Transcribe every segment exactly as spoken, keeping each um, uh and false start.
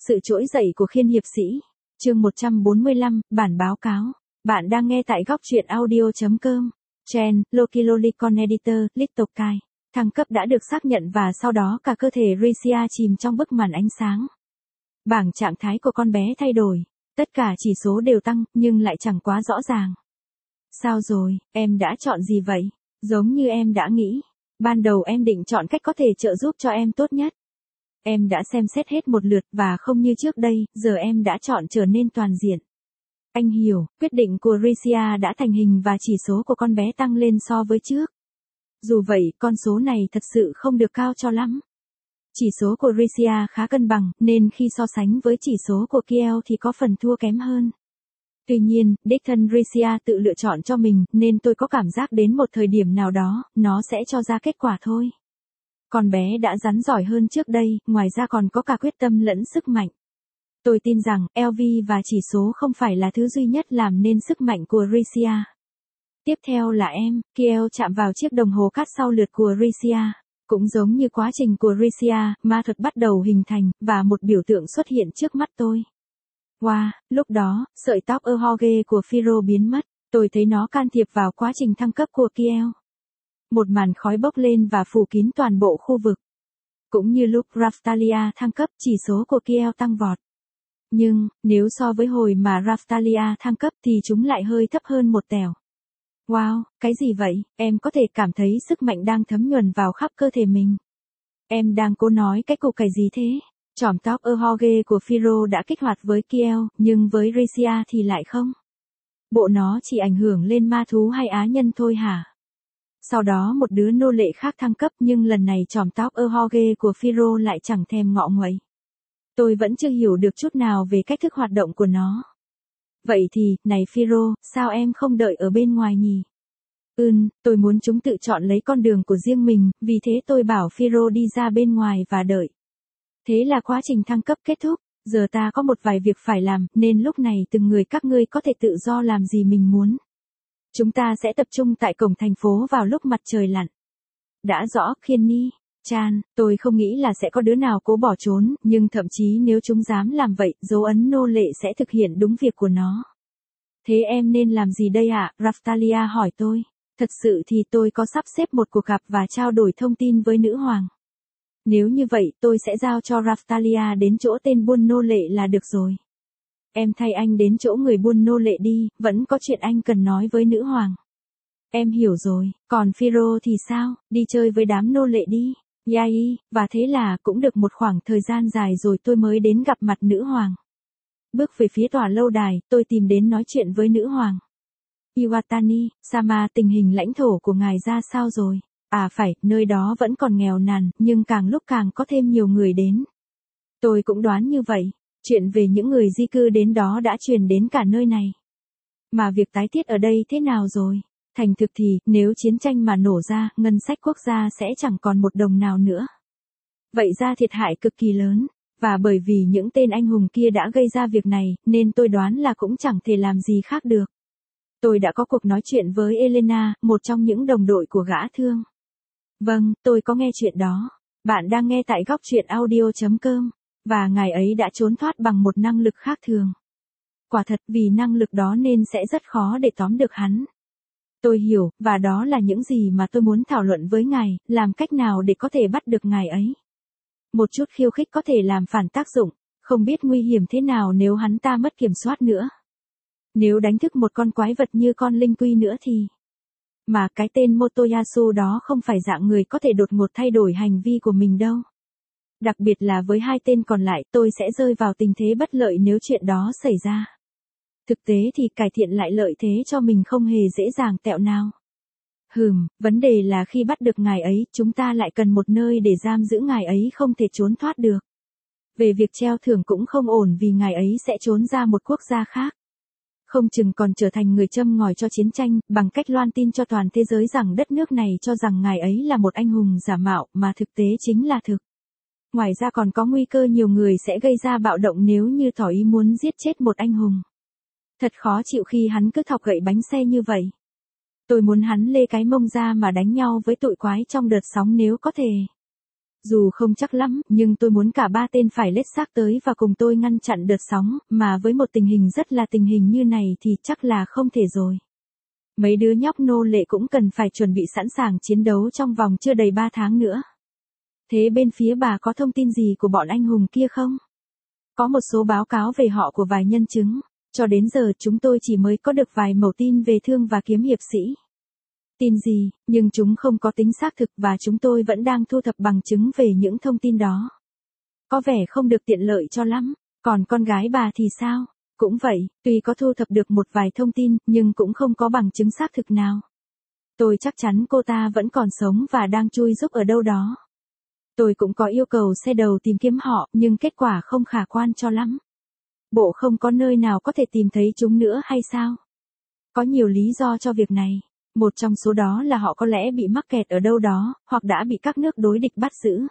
Sự trỗi dậy của khiên hiệp sĩ. Chương một trăm bốn mươi lăm, bản báo cáo. Bạn đang nghe tại góc truyện audio.com. Chen, Lokilolicon Editor, Littokai. Thăng cấp đã được xác nhận và sau đó cả cơ thể Risia chìm trong bức màn ánh sáng. Bảng trạng thái của con bé thay đổi. Tất cả chỉ số đều tăng, nhưng lại chẳng quá rõ ràng. Sao rồi, em đã chọn gì vậy? Giống như em đã nghĩ. Ban đầu em định chọn cách có thể trợ giúp cho em tốt nhất. Em đã xem xét hết một lượt và không như trước đây, giờ em đã chọn trở nên toàn diện. Anh hiểu, quyết định của Risia đã thành hình và chỉ số của con bé tăng lên so với trước. Dù vậy, con số này thật sự không được cao cho lắm. Chỉ số của Risia khá cân bằng, nên khi so sánh với chỉ số của Kiel thì có phần thua kém hơn. Tuy nhiên, đích thân Risia tự lựa chọn cho mình, nên tôi có cảm giác đến một thời điểm nào đó, nó sẽ cho ra kết quả thôi. Con bé đã rắn giỏi hơn trước đây, ngoài ra còn có cả quyết tâm lẫn sức mạnh. Tôi tin rằng, lờ vê và chỉ số không phải là thứ duy nhất làm nên sức mạnh của Risia. Tiếp theo là em, Kiel chạm vào chiếc đồng hồ cát sau lượt của Risia. Cũng giống như quá trình của Risia, ma thuật bắt đầu hình thành, và một biểu tượng xuất hiện trước mắt tôi. Wow, lúc đó, sợi tóc Ehoge của Phiro biến mất, tôi thấy nó can thiệp vào quá trình thăng cấp của Kiel. Một màn khói bốc lên và phủ kín toàn bộ khu vực. Cũng như lúc Raftalia thăng cấp, chỉ số của Kiel tăng vọt. Nhưng, nếu so với hồi mà Raftalia thăng cấp thì chúng lại hơi thấp hơn một tẻo. Wow, cái gì vậy? Em có thể cảm thấy sức mạnh đang thấm nhuần vào khắp cơ thể mình. Em đang cố nói cái cục cày gì thế? Chòm tóc Ehoge của Phiro đã kích hoạt với Kiel, nhưng với Risia thì lại không. Bộ nó chỉ ảnh hưởng lên ma thú hay á nhân thôi hả? Sau đó một đứa nô lệ khác thăng cấp, nhưng lần này chòm tóc Ehoge của Phiro lại chẳng thèm ngọ nguậy. Tôi vẫn chưa hiểu được chút nào về cách thức hoạt động của nó. Vậy thì, này Phiro, sao em không đợi ở bên ngoài nhỉ? Ừm, tôi muốn chúng tự chọn lấy con đường của riêng mình, vì thế tôi bảo Phiro đi ra bên ngoài và đợi. Thế là quá trình thăng cấp kết thúc, giờ ta có một vài việc phải làm, nên lúc này từng người các ngươi có thể tự do làm gì mình muốn. Chúng ta sẽ tập trung tại cổng thành phố vào lúc mặt trời lặn. Đã rõ, Khiên Ni. Chan, tôi không nghĩ là sẽ có đứa nào cố bỏ trốn, nhưng thậm chí nếu chúng dám làm vậy, dấu ấn nô lệ sẽ thực hiện đúng việc của nó. Thế em nên làm gì đây ạ? Raftalia hỏi tôi. Thật sự thì tôi có sắp xếp một cuộc gặp và trao đổi thông tin với nữ hoàng. Nếu như vậy, tôi sẽ giao cho Raftalia đến chỗ tên buôn nô lệ là được rồi. Em thay anh đến chỗ người buôn nô lệ đi, vẫn có chuyện anh cần nói với nữ hoàng. Em hiểu rồi, còn Phiro thì sao, đi chơi với đám nô lệ đi. Yai, và thế là cũng được một khoảng thời gian dài rồi tôi mới đến gặp mặt nữ hoàng. Bước về phía tòa lâu đài, tôi tìm đến nói chuyện với nữ hoàng. Iwatani, Sama, tình hình lãnh thổ của ngài ra sao rồi? À phải, nơi đó vẫn còn nghèo nàn, nhưng càng lúc càng có thêm nhiều người đến. Tôi cũng đoán như vậy, chuyện về những người di cư đến đó đã truyền đến cả nơi này. Mà việc tái thiết ở đây thế nào rồi? Thành thực thì, nếu chiến tranh mà nổ ra, ngân sách quốc gia sẽ chẳng còn một đồng nào nữa. Vậy ra thiệt hại cực kỳ lớn, và bởi vì những tên anh hùng kia đã gây ra việc này, nên tôi đoán là cũng chẳng thể làm gì khác được. Tôi đã có cuộc nói chuyện với Elena, một trong những đồng đội của gã thương. Vâng, tôi có nghe chuyện đó. Bạn đang nghe tại góc truyện audio.com, và ngài ấy đã trốn thoát bằng một năng lực khác thường. Quả thật, vì năng lực đó nên sẽ rất khó để tóm được hắn. Tôi hiểu, và đó là những gì mà tôi muốn thảo luận với ngài, làm cách nào để có thể bắt được ngài ấy. Một chút khiêu khích có thể làm phản tác dụng, không biết nguy hiểm thế nào nếu hắn ta mất kiểm soát nữa. Nếu đánh thức một con quái vật như con linh quy nữa thì... Mà cái tên Motoyasu đó không phải dạng người có thể đột ngột thay đổi hành vi của mình đâu. Đặc biệt là với hai tên còn lại, tôi sẽ rơi vào tình thế bất lợi nếu chuyện đó xảy ra. Thực tế thì cải thiện lại lợi thế cho mình không hề dễ dàng tẹo nào. Hừm, vấn đề là khi bắt được ngài ấy, chúng ta lại cần một nơi để giam giữ ngài ấy không thể trốn thoát được. Về việc treo thưởng cũng không ổn vì ngài ấy sẽ trốn ra một quốc gia khác. Không chừng còn trở thành người châm ngòi cho chiến tranh, bằng cách loan tin cho toàn thế giới rằng đất nước này cho rằng ngài ấy là một anh hùng giả mạo mà thực tế chính là thực. Ngoài ra còn có nguy cơ nhiều người sẽ gây ra bạo động nếu như tỏ ý muốn giết chết một anh hùng. Thật khó chịu khi hắn cứ thọc gậy bánh xe như vậy. Tôi muốn hắn lê cái mông ra mà đánh nhau với tụi quái trong đợt sóng nếu có thể. Dù không chắc lắm, nhưng tôi muốn cả ba tên phải lết xác tới và cùng tôi ngăn chặn đợt sóng, mà với một tình hình rất là tình hình như này thì chắc là không thể rồi. Mấy đứa nhóc nô lệ cũng cần phải chuẩn bị sẵn sàng chiến đấu trong vòng chưa đầy ba tháng nữa. Thế bên phía bà có thông tin gì của bọn anh hùng kia không? Có một số báo cáo về họ của vài nhân chứng. Cho đến giờ chúng tôi chỉ mới có được vài mẩu tin về Thương và Kiếm hiệp sĩ. Tin gì, nhưng chúng không có tính xác thực và chúng tôi vẫn đang thu thập bằng chứng về những thông tin đó. Có vẻ không được tiện lợi cho lắm. Còn con gái bà thì sao? Cũng vậy, tuy có thu thập được một vài thông tin, nhưng cũng không có bằng chứng xác thực nào. Tôi chắc chắn cô ta vẫn còn sống và đang chui rúc ở đâu đó. Tôi cũng có yêu cầu xe đầu tìm kiếm họ, nhưng kết quả không khả quan cho lắm. Bộ không có nơi nào có thể tìm thấy chúng nữa hay sao? Có nhiều lý do cho việc này. Một trong số đó là họ có lẽ bị mắc kẹt ở đâu đó, hoặc đã bị các nước đối địch bắt giữ.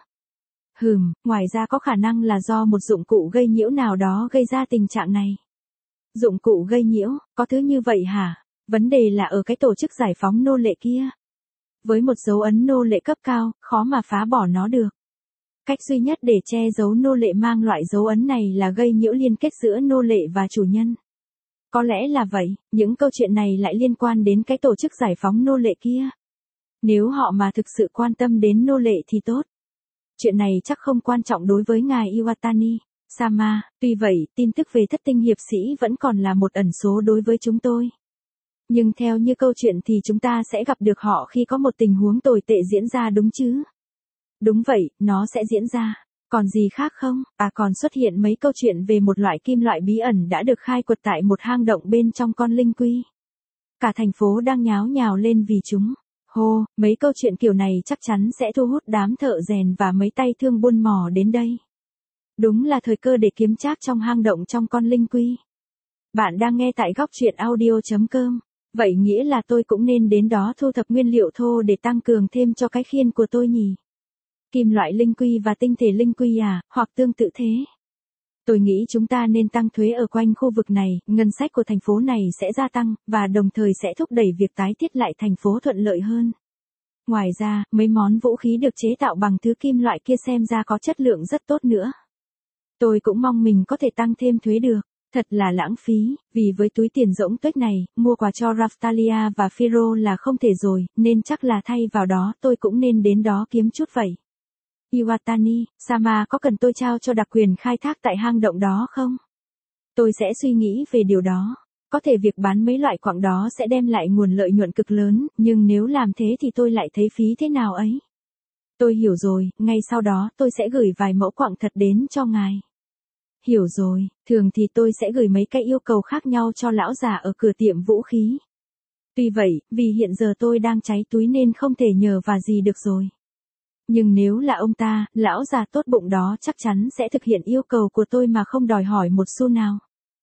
Hừm, ngoài ra có khả năng là do một dụng cụ gây nhiễu nào đó gây ra tình trạng này. Dụng cụ gây nhiễu, có thứ như vậy hả? Vấn đề là ở cái tổ chức giải phóng nô lệ kia. Với một dấu ấn nô lệ cấp cao, khó mà phá bỏ nó được. Cách duy nhất để che giấu nô lệ mang loại dấu ấn này là gây nhiễu liên kết giữa nô lệ và chủ nhân. Có lẽ là vậy, những câu chuyện này lại liên quan đến cái tổ chức giải phóng nô lệ kia. Nếu họ mà thực sự quan tâm đến nô lệ thì tốt. Chuyện này chắc không quan trọng đối với ngài Iwatani Sama, tuy vậy, tin tức về thất tinh hiệp sĩ vẫn còn là một ẩn số đối với chúng tôi. Nhưng theo như câu chuyện thì chúng ta sẽ gặp được họ khi có một tình huống tồi tệ diễn ra đúng chứ? Đúng vậy, nó sẽ diễn ra. Còn gì khác không? À còn xuất hiện mấy câu chuyện về một loại kim loại bí ẩn đã được khai quật tại một hang động bên trong con linh quy. Cả thành phố đang nháo nhào lên vì chúng. Hô, mấy câu chuyện kiểu này chắc chắn sẽ thu hút đám thợ rèn và mấy tay thương buôn mỏ đến đây. Đúng là thời cơ để kiếm trác trong hang động trong con linh quy. Bạn đang nghe tại góc truyện audio chấm com. Vậy nghĩa là tôi cũng nên đến đó thu thập nguyên liệu thô để tăng cường thêm cho cái khiên của tôi nhỉ? Kim loại linh quy và tinh thể linh quy à, hoặc tương tự thế. Tôi nghĩ chúng ta nên tăng thuế ở quanh khu vực này, ngân sách của thành phố này sẽ gia tăng, và đồng thời sẽ thúc đẩy việc tái thiết lại thành phố thuận lợi hơn. Ngoài ra, mấy món vũ khí được chế tạo bằng thứ kim loại kia xem ra có chất lượng rất tốt nữa. Tôi cũng mong mình có thể tăng thêm thuế được. Thật là lãng phí, vì với túi tiền rỗng tuếch này, mua quà cho Raftalia và Firo là không thể rồi, nên chắc là thay vào đó tôi cũng nên đến đó kiếm chút vậy. Iwatani Sama có cần tôi trao cho đặc quyền khai thác tại hang động đó không? Tôi sẽ suy nghĩ về điều đó. Có thể việc bán mấy loại quặng đó sẽ đem lại nguồn lợi nhuận cực lớn, nhưng nếu làm thế thì tôi lại thấy phí thế nào ấy. Tôi hiểu rồi, ngay sau đó tôi sẽ gửi vài mẫu quặng thật đến cho ngài. Hiểu rồi, thường thì tôi sẽ gửi mấy cái yêu cầu khác nhau cho lão già ở cửa tiệm vũ khí. Tuy vậy, vì hiện giờ tôi đang cháy túi nên không thể nhờ vả gì được rồi. Nhưng nếu là ông ta, lão già tốt bụng đó chắc chắn sẽ thực hiện yêu cầu của tôi mà không đòi hỏi một xu nào.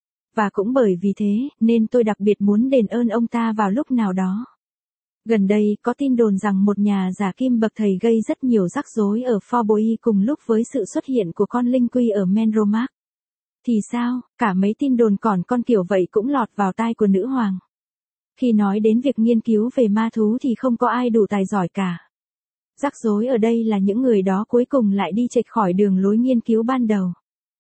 Và cũng bởi vì thế, nên tôi đặc biệt muốn đền ơn ông ta vào lúc nào đó. Gần đây, có tin đồn rằng một nhà giả kim bậc thầy gây rất nhiều rắc rối ở Fort Bowie cùng lúc với sự xuất hiện của con linh quy ở Menromark. Thì sao, cả mấy tin đồn còn con kiểu vậy cũng lọt vào tai của nữ hoàng. Khi nói đến việc nghiên cứu về ma thú thì không có ai đủ tài giỏi cả. Rắc rối ở đây là những người đó cuối cùng lại đi chệch khỏi đường lối nghiên cứu ban đầu.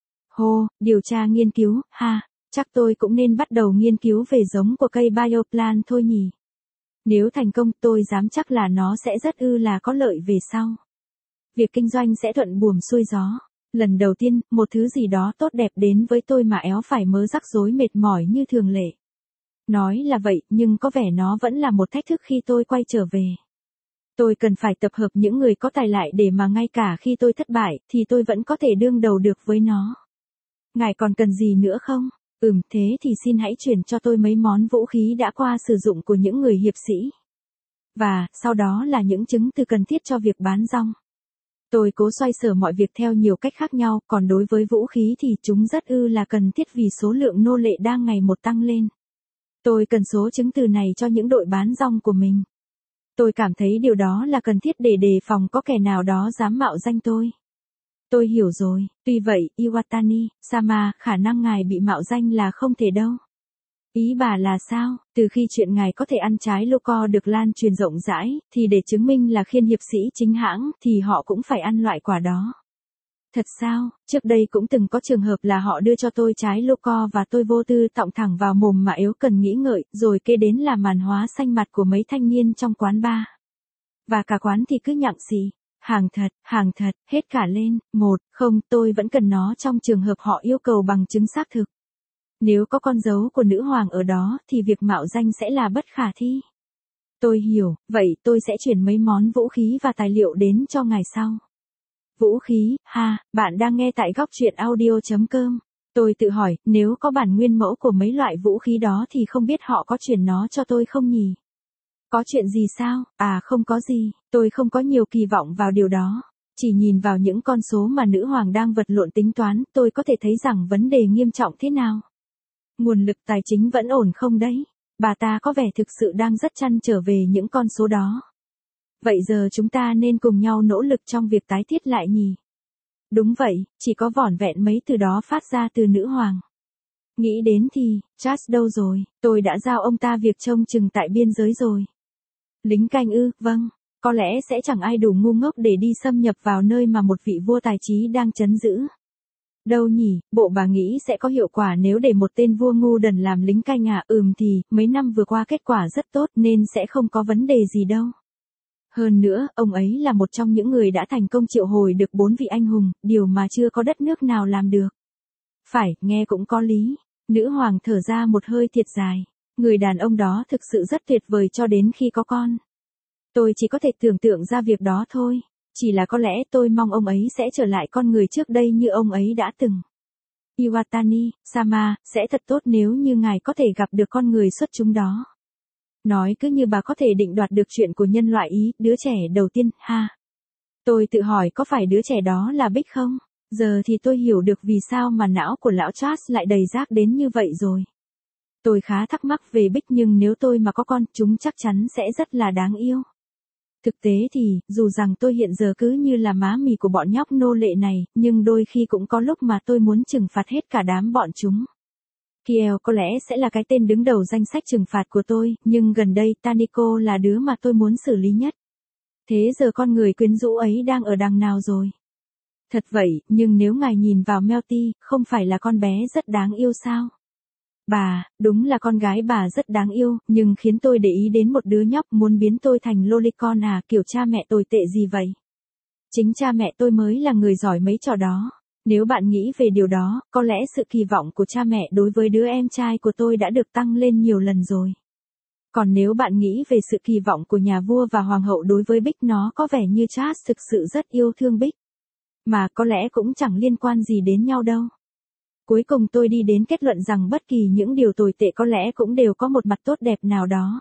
Hô, điều tra nghiên cứu, ha, chắc tôi cũng nên bắt đầu nghiên cứu về giống của cây bioplan thôi nhỉ. Nếu thành công tôi dám chắc là nó sẽ rất ư là có lợi về sau. Việc kinh doanh sẽ thuận buồm xuôi gió. Lần đầu tiên, một thứ gì đó tốt đẹp đến với tôi mà éo phải mớ rắc rối mệt mỏi như thường lệ. Nói là vậy, nhưng có vẻ nó vẫn là một thách thức khi tôi quay trở về. Tôi cần phải tập hợp những người có tài lại để mà ngay cả khi tôi thất bại, thì tôi vẫn có thể đương đầu được với nó. Ngài còn cần gì nữa không? Ừm, thế thì xin hãy chuyển cho tôi mấy món vũ khí đã qua sử dụng của những người hiệp sĩ. Và, sau đó là những chứng từ cần thiết cho việc bán rong. Tôi cố xoay sở mọi việc theo nhiều cách khác nhau, còn đối với vũ khí thì chúng rất ư là cần thiết vì số lượng nô lệ đang ngày một tăng lên. Tôi cần số chứng từ này cho những đội bán rong của mình. Tôi cảm thấy điều đó là cần thiết để đề phòng có kẻ nào đó dám mạo danh tôi. Tôi hiểu rồi, tuy vậy, Iwatani Sama, khả năng ngài bị mạo danh là không thể đâu. Ý bà là sao? Từ khi chuyện ngài có thể ăn trái lô co được lan truyền rộng rãi, thì để chứng minh là khiên hiệp sĩ chính hãng, thì họ cũng phải ăn loại quả đó. Thật sao? Trước đây cũng từng có trường hợp là họ đưa cho tôi trái lô co và tôi vô tư tọng thẳng vào mồm mà yếu cần nghĩ ngợi, rồi kế đến là màn hóa xanh mặt của mấy thanh niên trong quán bar. Và cả quán thì cứ nhặng xì. Hàng thật, hàng thật, hết cả lên. Một, không, tôi vẫn cần nó trong trường hợp họ yêu cầu bằng chứng xác thực. Nếu có con dấu của nữ hoàng ở đó thì việc mạo danh sẽ là bất khả thi. Tôi hiểu, vậy tôi sẽ chuyển mấy món vũ khí và tài liệu đến cho ngài sau. Vũ khí, ha, bạn đang nghe tại góc truyện audio chấm com. Tôi tự hỏi, nếu có bản nguyên mẫu của mấy loại vũ khí đó thì không biết họ có chuyển nó cho tôi không nhỉ? Có chuyện gì sao? À không có gì, tôi không có nhiều kỳ vọng vào điều đó. Chỉ nhìn vào những con số mà nữ hoàng đang vật lộn tính toán, tôi có thể thấy rằng vấn đề nghiêm trọng thế nào. Nguồn lực tài chính vẫn ổn không đấy? Bà ta có vẻ thực sự đang rất trăn trở về những con số đó. Vậy giờ chúng ta nên cùng nhau nỗ lực trong việc tái thiết lại nhỉ? Đúng vậy, chỉ có vỏn vẹn mấy từ đó phát ra từ nữ hoàng. Nghĩ đến thì, Charles đâu rồi? Tôi đã giao ông ta việc trông chừng tại biên giới rồi. Lính canh ư, vâng. Có lẽ sẽ chẳng ai đủ ngu ngốc để đi xâm nhập vào nơi mà một vị vua tài trí đang trấn giữ. Đâu nhỉ, bộ bà nghĩ sẽ có hiệu quả nếu để một tên vua ngu đần làm lính canh à? Ừm thì, mấy năm vừa qua kết quả rất tốt nên sẽ không có vấn đề gì đâu. Hơn nữa, ông ấy là một trong những người đã thành công triệu hồi được bốn vị anh hùng, điều mà chưa có đất nước nào làm được. Phải, nghe cũng có lý. Nữ hoàng thở ra một hơi thiệt dài. Người đàn ông đó thực sự rất tuyệt vời cho đến khi có con. Tôi chỉ có thể tưởng tượng ra việc đó thôi. Chỉ là có lẽ tôi mong ông ấy sẽ trở lại con người trước đây như ông ấy đã từng. Iwatani, Sama, sẽ thật tốt nếu như ngài có thể gặp được con người xuất chúng đó. Nói cứ như bà có thể định đoạt được chuyện của nhân loại Ý, đứa trẻ đầu tiên, ha. Tôi tự hỏi có phải đứa trẻ đó là Bích không? Giờ thì tôi hiểu được vì sao mà não của lão Charles lại đầy rác đến như vậy rồi. Tôi khá thắc mắc về Bích nhưng nếu tôi mà có con, chúng chắc chắn sẽ rất là đáng yêu. Thực tế thì, dù rằng tôi hiện giờ cứ như là má mì của bọn nhóc nô lệ này, nhưng đôi khi cũng có lúc mà tôi muốn trừng phạt hết cả đám bọn chúng. Kiel có lẽ sẽ là cái tên đứng đầu danh sách trừng phạt của tôi, nhưng gần đây Taniko là đứa mà tôi muốn xử lý nhất. Thế giờ con người quyến rũ ấy đang ở đằng nào rồi? Thật vậy, nhưng nếu ngài nhìn vào Melty, không phải là con bé rất đáng yêu sao? Bà, đúng là con gái bà rất đáng yêu, nhưng khiến tôi để ý đến một đứa nhóc muốn biến tôi thành lolicon à, kiểu cha mẹ tồi tệ gì vậy? Chính cha mẹ tôi mới là người giỏi mấy trò đó. Nếu bạn nghĩ về điều đó, có lẽ sự kỳ vọng của cha mẹ đối với đứa em trai của tôi đã được tăng lên nhiều lần rồi. Còn nếu bạn nghĩ về sự kỳ vọng của nhà vua và hoàng hậu đối với Bích, nó có vẻ như Charles thực sự rất yêu thương Bích. Mà có lẽ cũng chẳng liên quan gì đến nhau đâu. Cuối cùng tôi đi đến kết luận rằng bất kỳ những điều tồi tệ có lẽ cũng đều có một mặt tốt đẹp nào đó.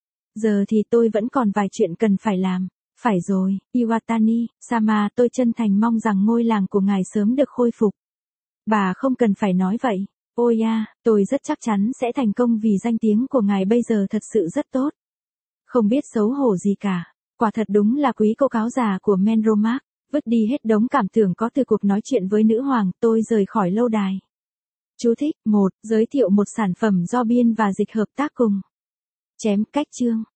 Giờ thì tôi vẫn còn vài chuyện cần phải làm. Phải rồi, Iwatani, Sama, tôi chân thành mong rằng ngôi làng của ngài sớm được khôi phục. Bà không cần phải nói vậy. Ôi à, tôi rất chắc chắn sẽ thành công vì danh tiếng của ngài bây giờ thật sự rất tốt. Không biết xấu hổ gì cả. Quả thật đúng là quý cô cáo già của Menromark. Vứt đi hết đống cảm tưởng có từ cuộc nói chuyện với nữ hoàng, tôi rời khỏi lâu đài. Chú thích, một, giới thiệu một sản phẩm do biên và dịch hợp tác cùng. Chém cách chương.